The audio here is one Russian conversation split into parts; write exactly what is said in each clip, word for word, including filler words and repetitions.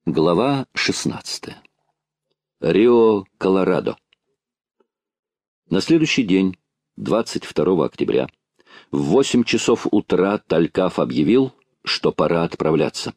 Глава шестнадцатая. Рио, Колорадо. На следующий день, двадцать второго октября, в восемь часов утра Талькаф объявил, что пора отправляться.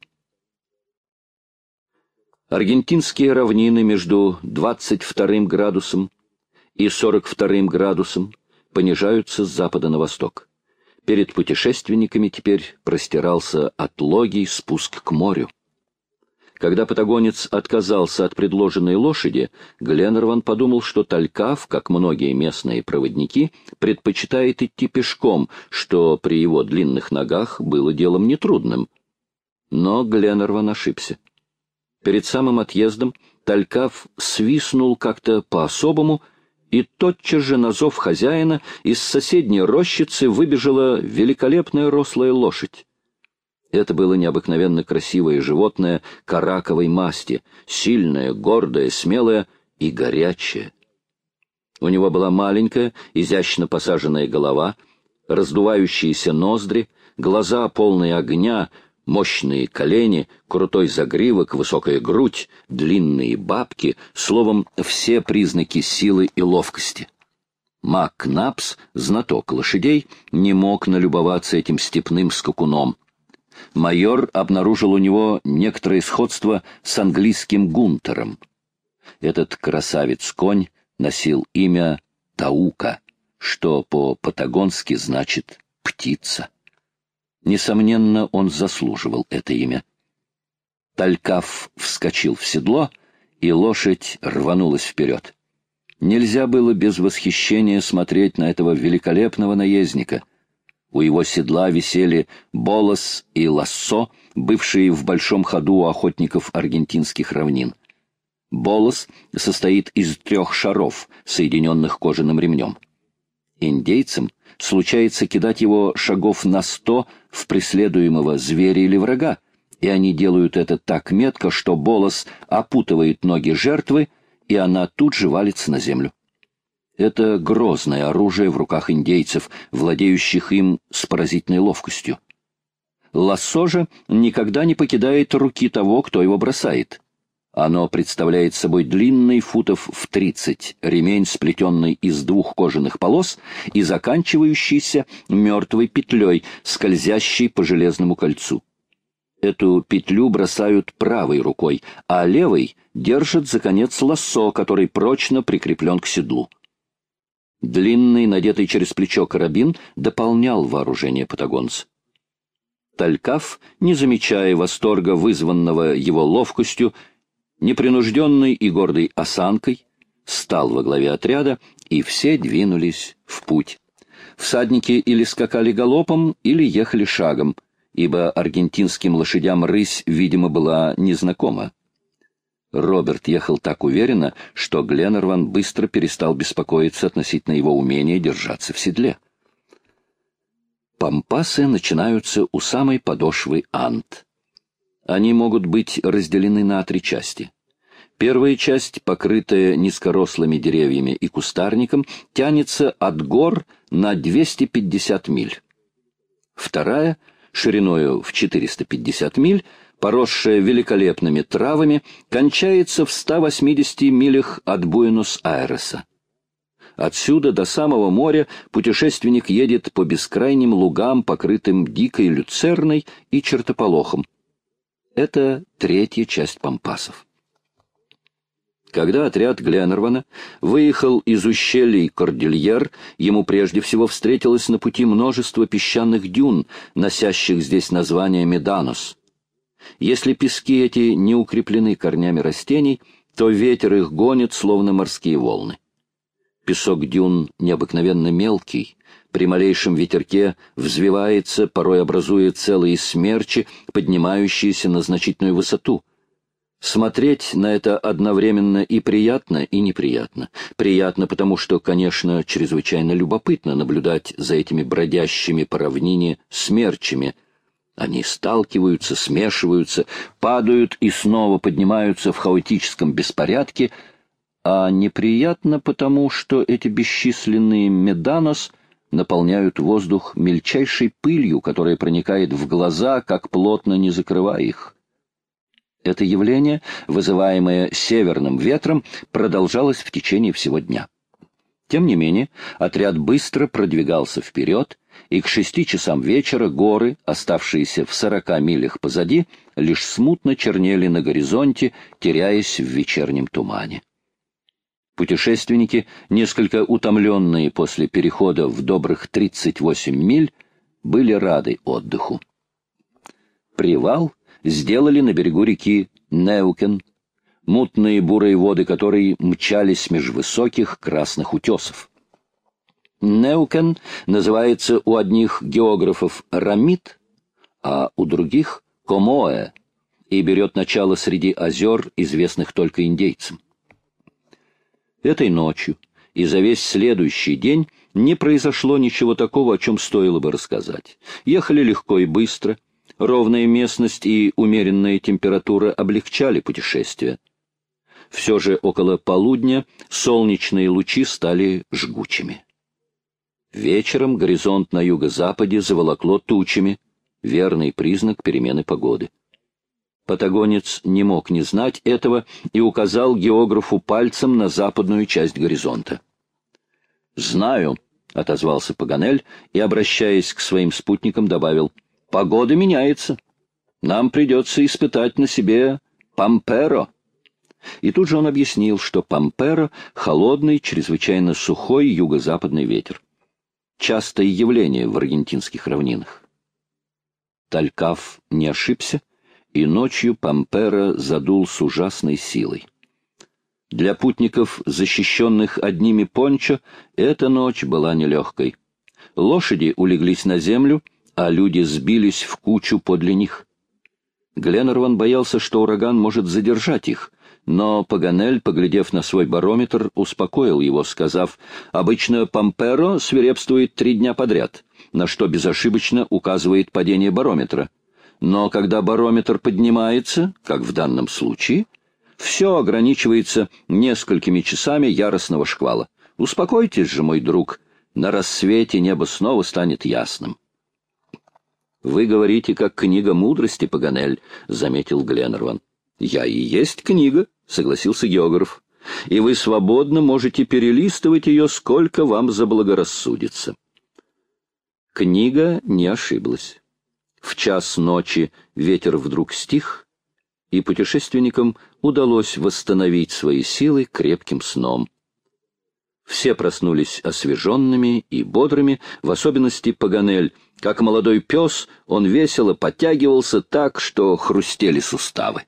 Аргентинские равнины между двадцать вторым градусом и сорок вторым градусом понижаются с запада на восток. Перед путешественниками теперь простирался отлогий спуск к морю. Когда патагонец отказался от предложенной лошади, Гленнерван подумал, что Талькаф, как многие местные проводники, предпочитает идти пешком, что при его длинных ногах было делом нетрудным. Но Гленнерван ошибся. Перед самым отъездом Талькаф свистнул как-то по-особому, и тотчас же на зов хозяина из соседней рощицы выбежала великолепная рослая лошадь. Это было необыкновенно красивое животное караковой масти, сильное, гордое, смелое и горячее. У него была маленькая, изящно посаженная голова, раздувающиеся ноздри, глаза полные огня, мощные колени, крутой загривок, высокая грудь, длинные бабки, словом, все признаки силы и ловкости. Мак Напс, знаток лошадей, не мог налюбоваться этим степным скакуном. Майор обнаружил у него некоторое сходство с английским гунтером. Этот красавец-конь носил имя Таука, что по-патагонски значит «птица». Несомненно, он заслуживал это имя. Талькаф вскочил в седло, и лошадь рванулась вперед. Нельзя было без восхищения смотреть на этого великолепного наездника. У его седла висели болос и лассо, бывшие в большом ходу у охотников аргентинских равнин. Болос состоит из трех шаров, соединенных кожаным ремнем. Индейцам случается кидать его шагов на сто в преследуемого зверя или врага, и они делают это так метко, что болос опутывает ноги жертвы, и она тут же валится на землю. Это грозное оружие в руках индейцев, владеющих им с поразительной ловкостью. Лассо же никогда не покидает руки того, кто его бросает. Оно представляет собой длинный футов в тридцать ремень, сплетенный из двух кожаных полос и заканчивающийся мертвой петлей, скользящей по железному кольцу. Эту петлю бросают правой рукой, а левой держат за конец лассо, который прочно прикреплен к седлу. Длинный, надетый через плечо карабин, дополнял вооружение патагонца. Талькаф, не замечая восторга, вызванного его ловкостью, непринужденной и гордой осанкой, стал во главе отряда, и все двинулись в путь. Всадники или скакали галопом, или ехали шагом, ибо аргентинским лошадям рысь, видимо, была незнакома. Роберт ехал так уверенно, что Гленнерван быстро перестал беспокоиться относительно его умения держаться в седле. Пампасы начинаются у самой подошвы Анд. Они могут быть разделены на три части. Первая часть, покрытая низкорослыми деревьями и кустарником, тянется от гор на двести пятьдесят миль. Вторая, шириною в четыреста пятьдесят миль, поросшая великолепными травами, кончается в ста восьмидесяти милях от Буэнос-Айреса. Отсюда до самого моря путешественник едет по бескрайним лугам, покрытым дикой люцерной и чертополохом. Это третья часть пампасов. Когда отряд Гленнервана выехал из ущелий Кордильер, ему прежде всего встретилось на пути множество песчаных дюн, носящих здесь название Меданос. Если пески эти не укреплены корнями растений, то ветер их гонит, словно морские волны. Песок дюн необыкновенно мелкий, при малейшем ветерке взвивается, порой образуя целые смерчи, поднимающиеся на значительную высоту. Смотреть на это одновременно и приятно, и неприятно. Приятно, потому что, конечно, чрезвычайно любопытно наблюдать за этими бродящими по равнине смерчами. Они сталкиваются, смешиваются, падают и снова поднимаются в хаотическом беспорядке, а неприятно потому, что эти бесчисленные меданос наполняют воздух мельчайшей пылью, которая проникает в глаза, как плотно не закрывая их. это явление, вызываемое северным ветром, продолжалось в течение всего дня. Тем не менее, отряд быстро продвигался вперед, и к шести часам вечера горы, оставшиеся в сорока милях позади, лишь смутно чернели на горизонте, теряясь в вечернем тумане. Путешественники, несколько утомленные после перехода в добрых тридцать восемь миль, были рады отдыху. Привал сделали на берегу реки Неукен, мутные бурые воды которой мчались меж высоких красных утесов. Неукен называется у одних географов Рамит, а у других Комоэ, и берет начало среди озер, известных только индейцам. Этой ночью и за весь следующий день не произошло ничего такого, о чем стоило бы рассказать. Ехали легко и быстро, ровная местность и умеренная температура облегчали путешествие. Все же около полудня солнечные лучи стали жгучими. Вечером горизонт на юго-западе заволокло тучами, верный признак перемены погоды. Патагонец не мог не знать этого и указал географу пальцем на западную часть горизонта. «Знаю», — отозвался Паганель и, обращаясь к своим спутникам, добавил, «погода меняется. Нам придется испытать на себе Памперо». И тут же он объяснил, что Памперо — холодный, чрезвычайно сухой юго-западный ветер. Частое явление в аргентинских равнинах. Талькав не ошибся, и ночью Памперо задул с ужасной силой. Для путников, защищенных одними пончо, эта ночь была нелегкой. Лошади улеглись на землю, а люди сбились в кучу подле них. Гленнерван боялся, что ураган может задержать их, но Паганель, поглядев на свой барометр, успокоил его, сказав, «Обычно Памперо свирепствует три дня подряд, на что безошибочно указывает падение барометра. Но когда барометр поднимается, как в данном случае, все ограничивается несколькими часами яростного шквала. Успокойтесь же, мой друг, на рассвете небо снова станет ясным». «Вы говорите, как книга мудрости, Паганель», — заметил Гленнерван. «Я и есть книга», — согласился географ, «и вы свободно можете перелистывать ее, сколько вам заблагорассудится». Книга не ошиблась. В час ночи ветер вдруг стих, и путешественникам удалось восстановить свои силы крепким сном. Все проснулись освеженными и бодрыми, в особенности Паганель. Как молодой пес, он весело подтягивался так, что хрустели суставы.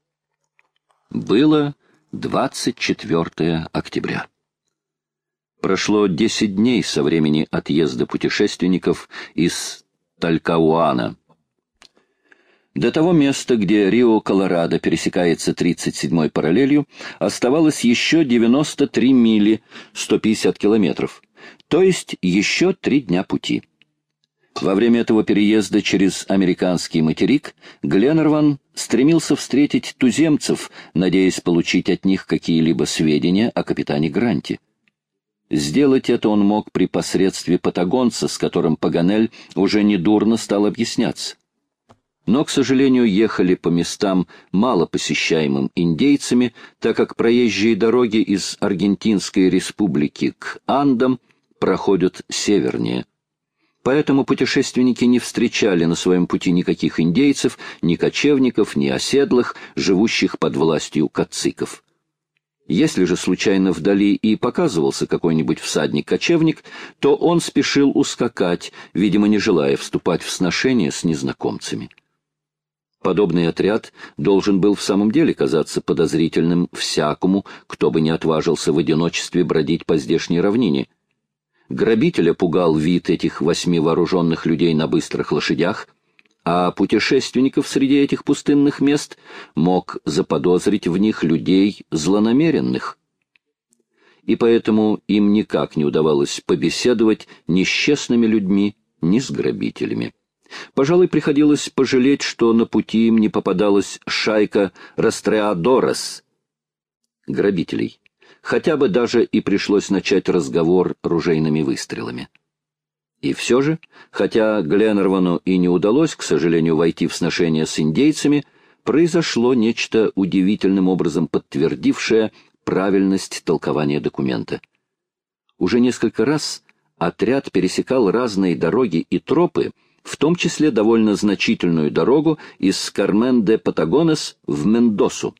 Было двадцать четвёртое октября. Прошло десять дней со времени отъезда путешественников из Талькауана. До того места, где Рио-Колорадо пересекается тридцать седьмой параллелью, оставалось еще девяносто три мили, сто пятьдесят километров, то есть еще три дня пути. Во время этого переезда через американский материк Гленнерван стремился встретить туземцев, надеясь получить от них какие-либо сведения о капитане Гранте. Сделать это он мог при посредстве патагонца, с которым Паганель уже недурно стал объясняться. Но, к сожалению, ехали по местам, мало посещаемым индейцами, так как проезжие дороги из Аргентинской республики к Андам проходят севернее. Поэтому путешественники не встречали на своем пути никаких индейцев, ни кочевников, ни оседлых, живущих под властью кациков. Если же случайно вдали и показывался какой-нибудь всадник-кочевник, то он спешил ускакать, видимо, не желая вступать в сношение с незнакомцами. Подобный отряд должен был в самом деле казаться подозрительным всякому, кто бы не отважился в одиночестве бродить по здешней равнине. Грабителя пугал вид этих восьми вооруженных людей на быстрых лошадях, а путешественников среди этих пустынных мест мог заподозрить в них людей злонамеренных. И поэтому им никак не удавалось побеседовать ни с честными людьми, ни с грабителями. Пожалуй, приходилось пожалеть, что на пути им не попадалась шайка растреадорес, грабителей. Хотя бы даже и пришлось начать разговор ружейными выстрелами. И все же, хотя Гленнервану и не удалось, к сожалению, войти в сношение с индейцами, произошло нечто удивительным образом подтвердившее правильность толкования документа. Уже несколько раз отряд пересекал разные дороги и тропы, в том числе довольно значительную дорогу из Кармен-де-Патагонес в Мендосу.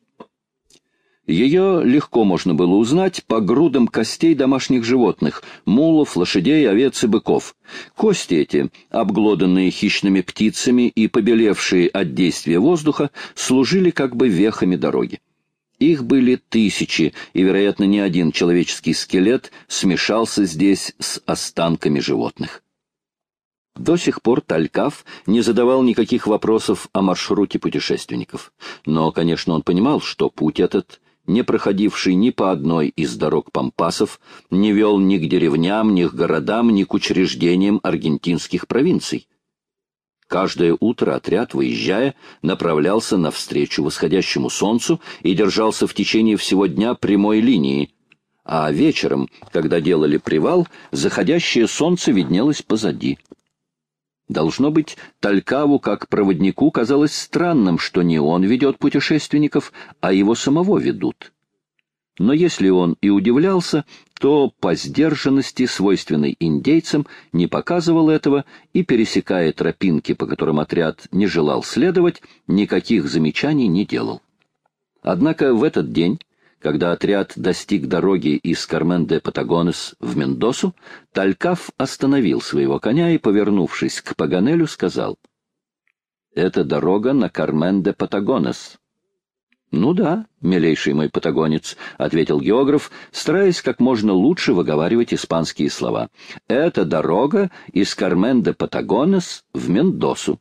Ее легко можно было узнать по грудам костей домашних животных — мулов, лошадей, овец и быков. Кости эти, обглоданные хищными птицами и побелевшие от действия воздуха, служили как бы вехами дороги. Их были тысячи, и, вероятно, ни один человеческий скелет смешался здесь с останками животных. До сих пор Талькав не задавал никаких вопросов о маршруте путешественников. Но, конечно, он понимал, что путь этот, не проходивший ни по одной из дорог пампасов, не вел ни к деревням, ни к городам, ни к учреждениям аргентинских провинций. Каждое утро отряд, выезжая, направлялся навстречу восходящему солнцу и держался в течение всего дня прямой линии, а вечером, когда делали привал, заходящее солнце виднелось позади. Должно быть, Талькаву, как проводнику, казалось странным, что не он ведет путешественников, а его самого ведут. Но если он и удивлялся, то по сдержанности, свойственной индейцам, не показывал этого и, пересекая тропинки, по которым отряд не желал следовать, никаких замечаний не делал. Однако в этот день, когда отряд достиг дороги из Кармен-де-Патагонес в Мендосу, Талькав остановил своего коня и, повернувшись к Паганелю, сказал: «Это дорога на Кармен-де-Патагонес». «Ну да, милейший мой патагонец», — ответил географ, стараясь как можно лучше выговаривать испанские слова. «Это дорога из Кармен-де-Патагонес в Мендосу».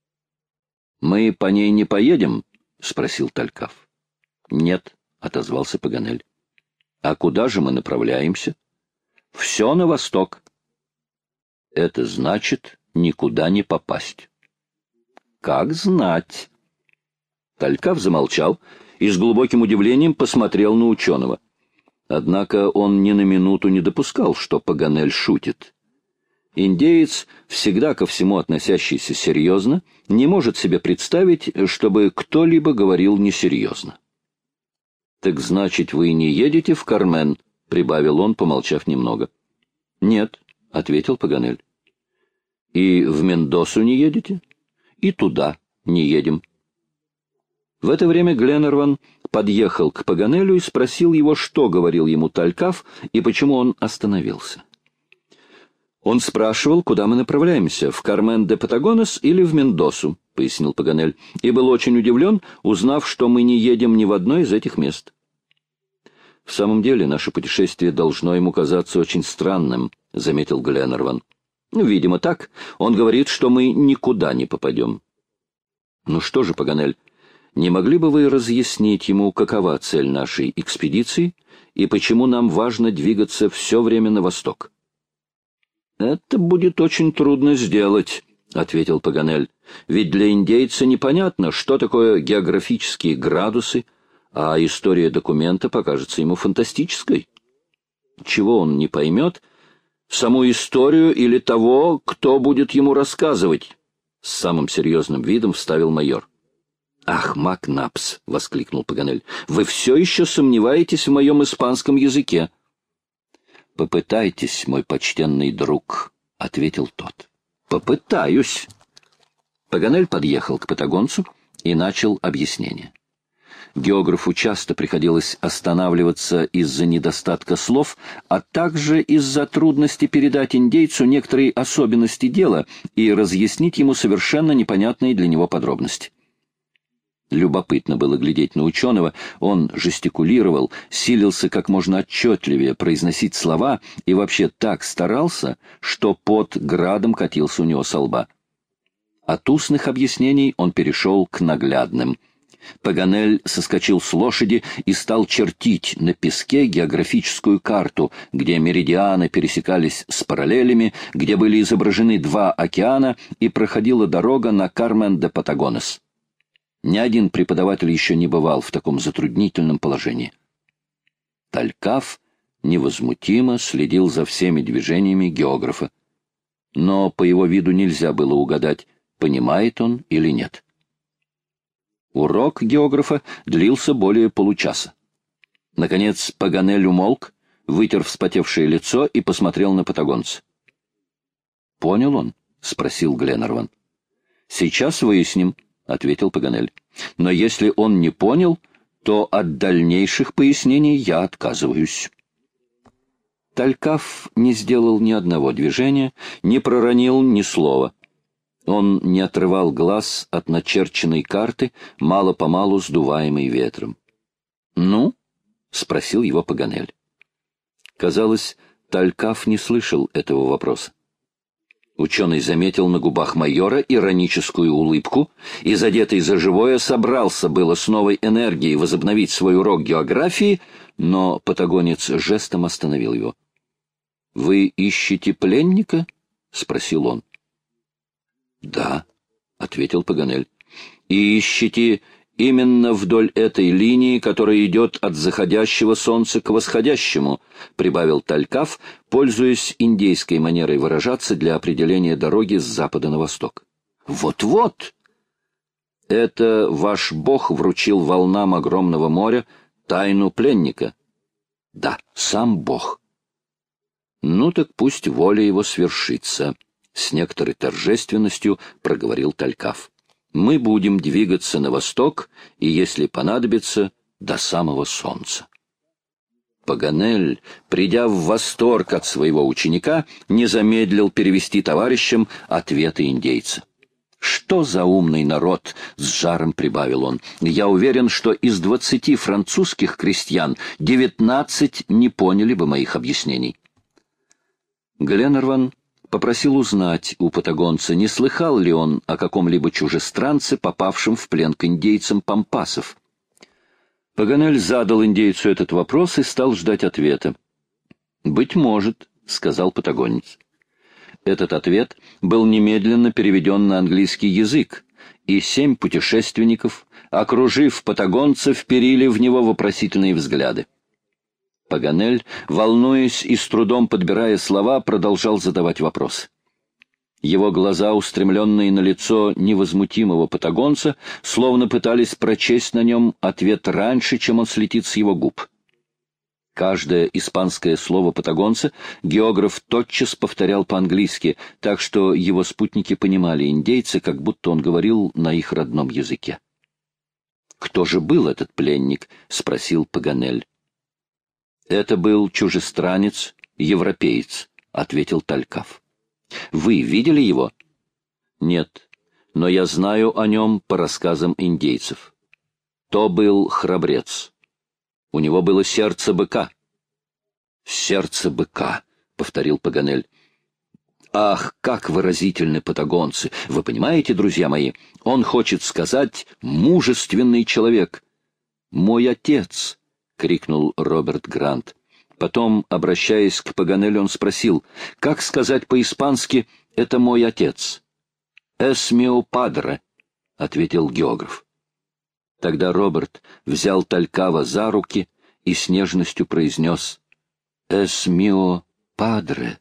«Мы по ней не поедем?» — спросил Талькав. «Нет», — отозвался Паганель. «А куда же мы направляемся?» «Все на восток». «Это значит никуда не попасть». «Как знать». Талькав замолчал и с глубоким удивлением посмотрел на ученого. Однако он ни на минуту не допускал, что Паганель шутит. Индеец, всегда ко всему относящийся серьезно, не может себе представить, чтобы кто-либо говорил несерьезно. «Так значит, вы не едете в Кармен?» — прибавил он, помолчав немного. «Нет», — ответил Паганель. «И в Мендосу не едете?» «И туда не едем». В это время Гленнерван подъехал к Паганелю и спросил его, что говорил ему Талькав и почему он остановился. «Он спрашивал, куда мы направляемся, в Кармен-де-Патагонес или в Мендосу», — пояснил Паганель, и был очень удивлен, узнав, что мы не едем ни в одно из этих мест. «В самом деле, наше путешествие должно ему казаться очень странным», — заметил Гленнерван. «Ну, видимо, так. Он говорит, что мы никуда не попадем». «Ну что же, Паганель, не могли бы вы разъяснить ему, какова цель нашей экспедиции и почему нам важно двигаться все время на восток?» «Это будет очень трудно сделать», — ответил Паганель. «Ведь для индейца непонятно, что такое географические градусы, а история документа покажется ему фантастической. Чего он не поймет? Саму историю или того, кто будет ему рассказывать?» С самым серьезным видом вставил майор. «Ах, Макнапс!» — воскликнул Паганель. «Вы все еще сомневаетесь в моем испанском языке?» «Попытайтесь, мой почтенный друг», — ответил тот. «Попытаюсь». Паганель подъехал к патагонцу и начал объяснение. Географу часто приходилось останавливаться из-за недостатка слов, а также из-за трудности передать индейцу некоторые особенности дела и разъяснить ему совершенно непонятные для него подробности. Любопытно было глядеть на ученого, он жестикулировал, силился как можно отчетливее произносить слова и вообще так старался, что пот градом катился у него со лба. От устных объяснений он перешел к наглядным. Паганель соскочил с лошади и стал чертить на песке географическую карту, где меридианы пересекались с параллелями, где были изображены два океана и проходила дорога на Кармен-де-Патагонес. Ни один преподаватель еще не бывал в таком затруднительном положении. Талькав невозмутимо следил за всеми движениями географа, но по его виду нельзя было угадать, понимает он или нет. Урок географа длился более получаса. Наконец Паганель умолк, вытер вспотевшее лицо и посмотрел на патагонца. «Понял он?» — спросил Гленнерван. «Сейчас выясним», — ответил Паганель. «Но если он не понял, то от дальнейших пояснений я отказываюсь». Талькав не сделал ни одного движения, не проронил ни слова. Он не отрывал глаз от начерченной карты, мало-помалу сдуваемой ветром. «Ну?» — спросил его Паганель. Казалось, Талькав не слышал этого вопроса. Ученый заметил на губах майора ироническую улыбку и, задетый за живое, собрался было с новой энергией возобновить свой урок географии, но патагонец жестом остановил его. «Вы ищете пленника?» — спросил он. «Да», — ответил Паганель. «И ищете именно вдоль этой линии, которая идет от заходящего солнца к восходящему», — прибавил Талькав, пользуясь индейской манерой выражаться для определения дороги с запада на восток. «Вот-вот!» «Это ваш бог вручил волнам огромного моря тайну пленника?» «Да, сам бог». «Ну так пусть воля его свершится», — с некоторой торжественностью проговорил Талькав. «Мы будем двигаться на восток, и, если понадобится, до самого солнца». Паганель, придя в восторг от своего ученика, не замедлил перевести товарищам ответы индейца. «Что за умный народ!» — с жаром прибавил он. «Я уверен, что из двадцати французских крестьян девятнадцать не поняли бы моих объяснений». Гленнерван попросил узнать у патагонца, не слыхал ли он о каком-либо чужестранце, попавшем в плен к индейцам пампасов. Паганель задал индейцу этот вопрос и стал ждать ответа. «Быть может», — сказал патагонец. Этот ответ был немедленно переведен на английский язык, и семь путешественников, окружив патагонца, вперили в него вопросительные взгляды. Паганель, волнуясь и с трудом подбирая слова, продолжал задавать вопросы. Его глаза, устремленные на лицо невозмутимого патагонца, словно пытались прочесть на нем ответ раньше, чем он слетит с его губ. Каждое испанское слово патагонца географ тотчас повторял по-английски, так что его спутники понимали индейца, как будто он говорил на их родном языке. «Кто же был этот пленник?» — спросил Паганель. «Это был чужестранец, европеец», — ответил Талькав. «Вы видели его?» «Нет, но я знаю о нем по рассказам индейцев. То был храбрец. У него было сердце быка». «Сердце быка», — повторил Паганель. «Ах, как выразительны патагонцы! Вы понимаете, друзья мои, он хочет сказать «мужественный человек». «Мой отец», — крикнул Роберт Грант. Потом, обращаясь к Паганелю, он спросил, как сказать по-испански «это мой отец». «Es mio padre», — ответил географ. Тогда Роберт взял Талькава за руки и с нежностью произнес «Es mio padre».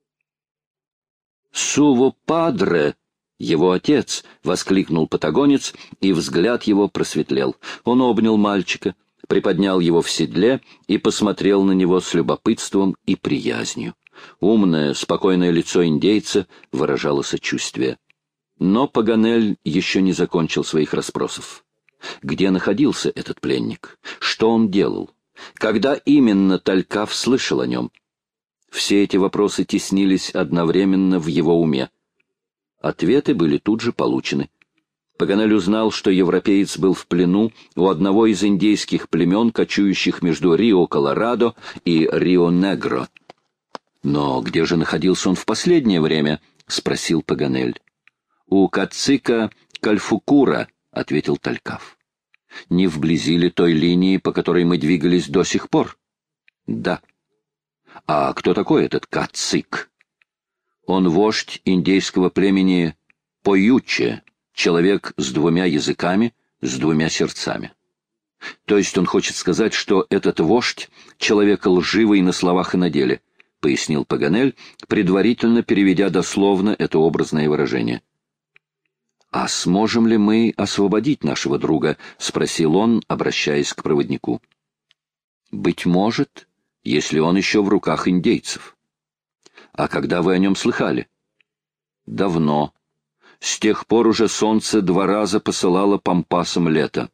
«Suo padre», его отец, — воскликнул патагонец, и взгляд его просветлел. Он обнял мальчика, приподнял его в седле и посмотрел на него с любопытством и приязнью. Умное, спокойное лицо индейца выражало сочувствие. Но Паганель еще не закончил своих расспросов. Где находился этот пленник? Что он делал? Когда именно Талькав слышал о нем? Все эти вопросы теснились одновременно в его уме. Ответы были тут же получены. Паганель узнал, что европеец был в плену у одного из индейских племен, кочующих между Рио-Колорадо и Рио-Негро. «Но где же находился он в последнее время?» — спросил Паганель. «У Кацика Кальфукура», — ответил Талькав. «Не вблизи ли той линии, по которой мы двигались до сих пор?» «Да». «А кто такой этот Кацик?» «Он вождь индейского племени Поюче, человек с двумя языками, с двумя сердцами». «То есть он хочет сказать, что этот вождь — человек лживый на словах и на деле», — пояснил Паганель, предварительно переведя дословно это образное выражение. «А сможем ли мы освободить нашего друга?» — спросил он, обращаясь к проводнику. «Быть может, если он еще в руках индейцев». «А когда вы о нем слыхали?» «Давно. С тех пор уже солнце два раза посылало пампасам лето».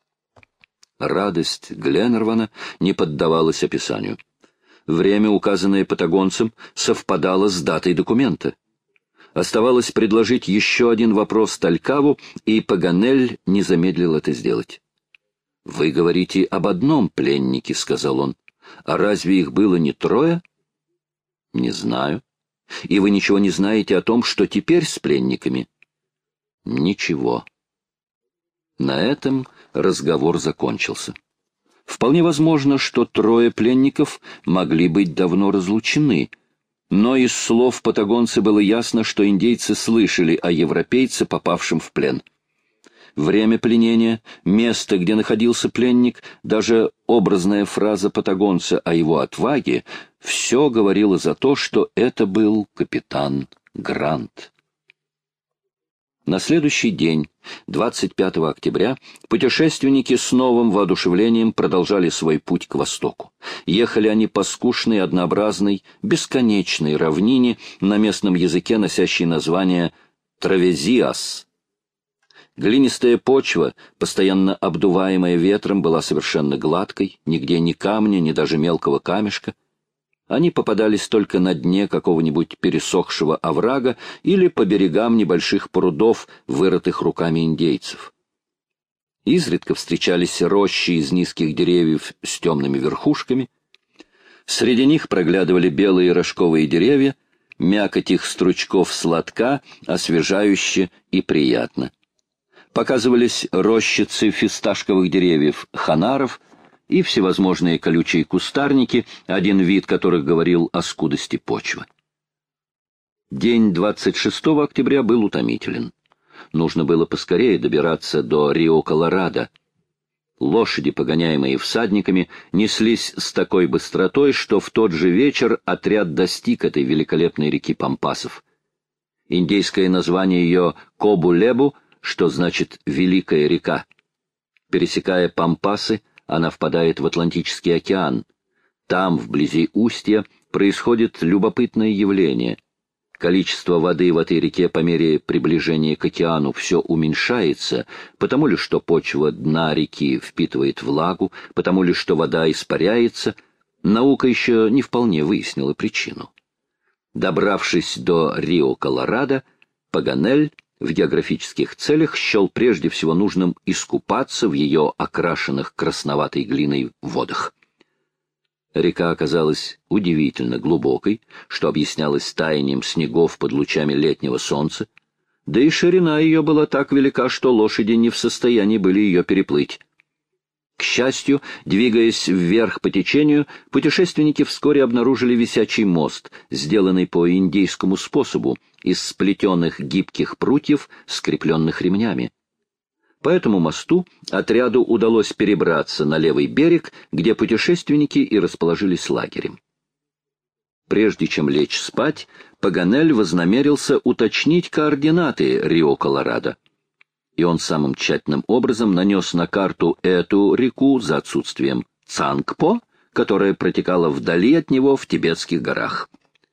Радость Гленнервана не поддавалась описанию. Время, указанное патагонцем, совпадало с датой документа. Оставалось предложить еще один вопрос Талькаву, и Паганель не замедлил это сделать. «Вы говорите об одном пленнике», — сказал он. «А разве их было не трое?» «Не знаю. И вы ничего не знаете о том, что теперь с пленниками?» «Ничего». На этом разговор закончился. Вполне возможно, что трое пленников могли быть давно разлучены, но из слов патагонца было ясно, что индейцы слышали о европейце, попавшем в плен. Время пленения, место, где находился пленник, даже образная фраза патагонца о его отваге — все говорило за то, что это был капитан Грант. На следующий день, двадцать пятого октября, путешественники с новым воодушевлением продолжали свой путь к востоку. Ехали они по скучной, однообразной, бесконечной равнине, на местном языке носящей название Травезиас. Глинистая почва, постоянно обдуваемая ветром, была совершенно гладкой, нигде ни камня, ни даже мелкого камешка. Они попадались только на дне какого-нибудь пересохшего оврага или по берегам небольших прудов, вырытых руками индейцев. Изредка встречались рощи из низких деревьев с темными верхушками. Среди них проглядывали белые рожковые деревья, мякоть их стручков сладка, освежающе и приятно. Показывались рощицы фисташковых деревьев, ханаров и всевозможные колючие кустарники, один вид которых говорил о скудости почвы. День двадцать шестого октября был утомителен. Нужно было поскорее добираться до Рио-Колорадо. Лошади, погоняемые всадниками, неслись с такой быстротой, что в тот же вечер отряд достиг этой великолепной реки Пампасов. Индейское название ее Кобу-Лебу, что значит «великая река». Пересекая Пампасы, она впадает в Атлантический океан. Там, вблизи устья, происходит любопытное явление. Количество воды в этой реке по мере приближения к океану все уменьшается, потому ли что почва дна реки впитывает влагу, потому ли что вода испаряется. Наука еще не вполне выяснила причину. Добравшись до Рио-Колорадо, Паганель в географических целях счел прежде всего нужным искупаться в ее окрашенных красноватой глиной водах. Река оказалась удивительно глубокой, что объяснялось таянием снегов под лучами летнего солнца, да и ширина ее была так велика, что лошади не в состоянии были ее переплыть. К счастью, двигаясь вверх по течению, путешественники вскоре обнаружили висячий мост, сделанный по индейскому способу, из сплетенных гибких прутьев, скрепленных ремнями. По этому мосту отряду удалось перебраться на левый берег, где путешественники и расположились лагерем. Прежде чем лечь спать, Паганель вознамерился уточнить координаты Рио-Колорадо. И он самым тщательным образом нанес на карту эту реку за отсутствием Цангпо, которая протекала вдали от него в Тибетских горах.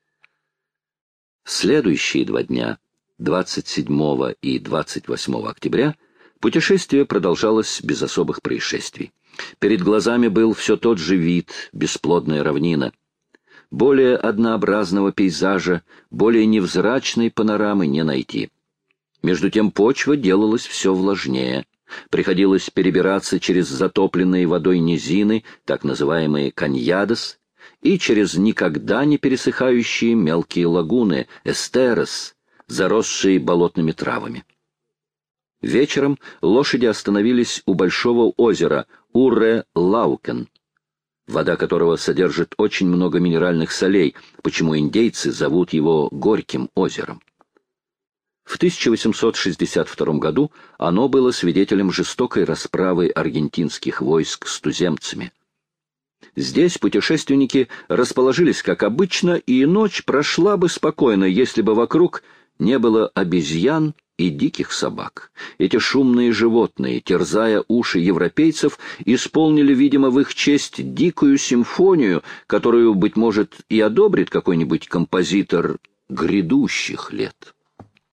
Следующие два дня, двадцать седьмого и двадцать восьмого октября, путешествие продолжалось без особых происшествий. Перед глазами был все тот же вид, бесплодная равнина. Более однообразного пейзажа, более невзрачной панорамы не найти. Между тем почва делалась все влажнее. Приходилось перебираться через затопленные водой низины, так называемые каньядос, и через никогда не пересыхающие мелкие лагуны, эстерос, заросшие болотными травами. Вечером лошади остановились у большого озера Уре-Лаукен, вода которого содержит очень много минеральных солей, почему индейцы зовут его Горьким озером. В тысяча восемьсот шестьдесят втором году оно было свидетелем жестокой расправы аргентинских войск с туземцами. Здесь путешественники расположились как обычно, и ночь прошла бы спокойно, если бы вокруг не было обезьян, и диких собак. Эти шумные животные, терзая уши европейцев, исполнили, видимо, в их честь дикую симфонию, которую, быть может, и одобрит какой-нибудь композитор грядущих лет.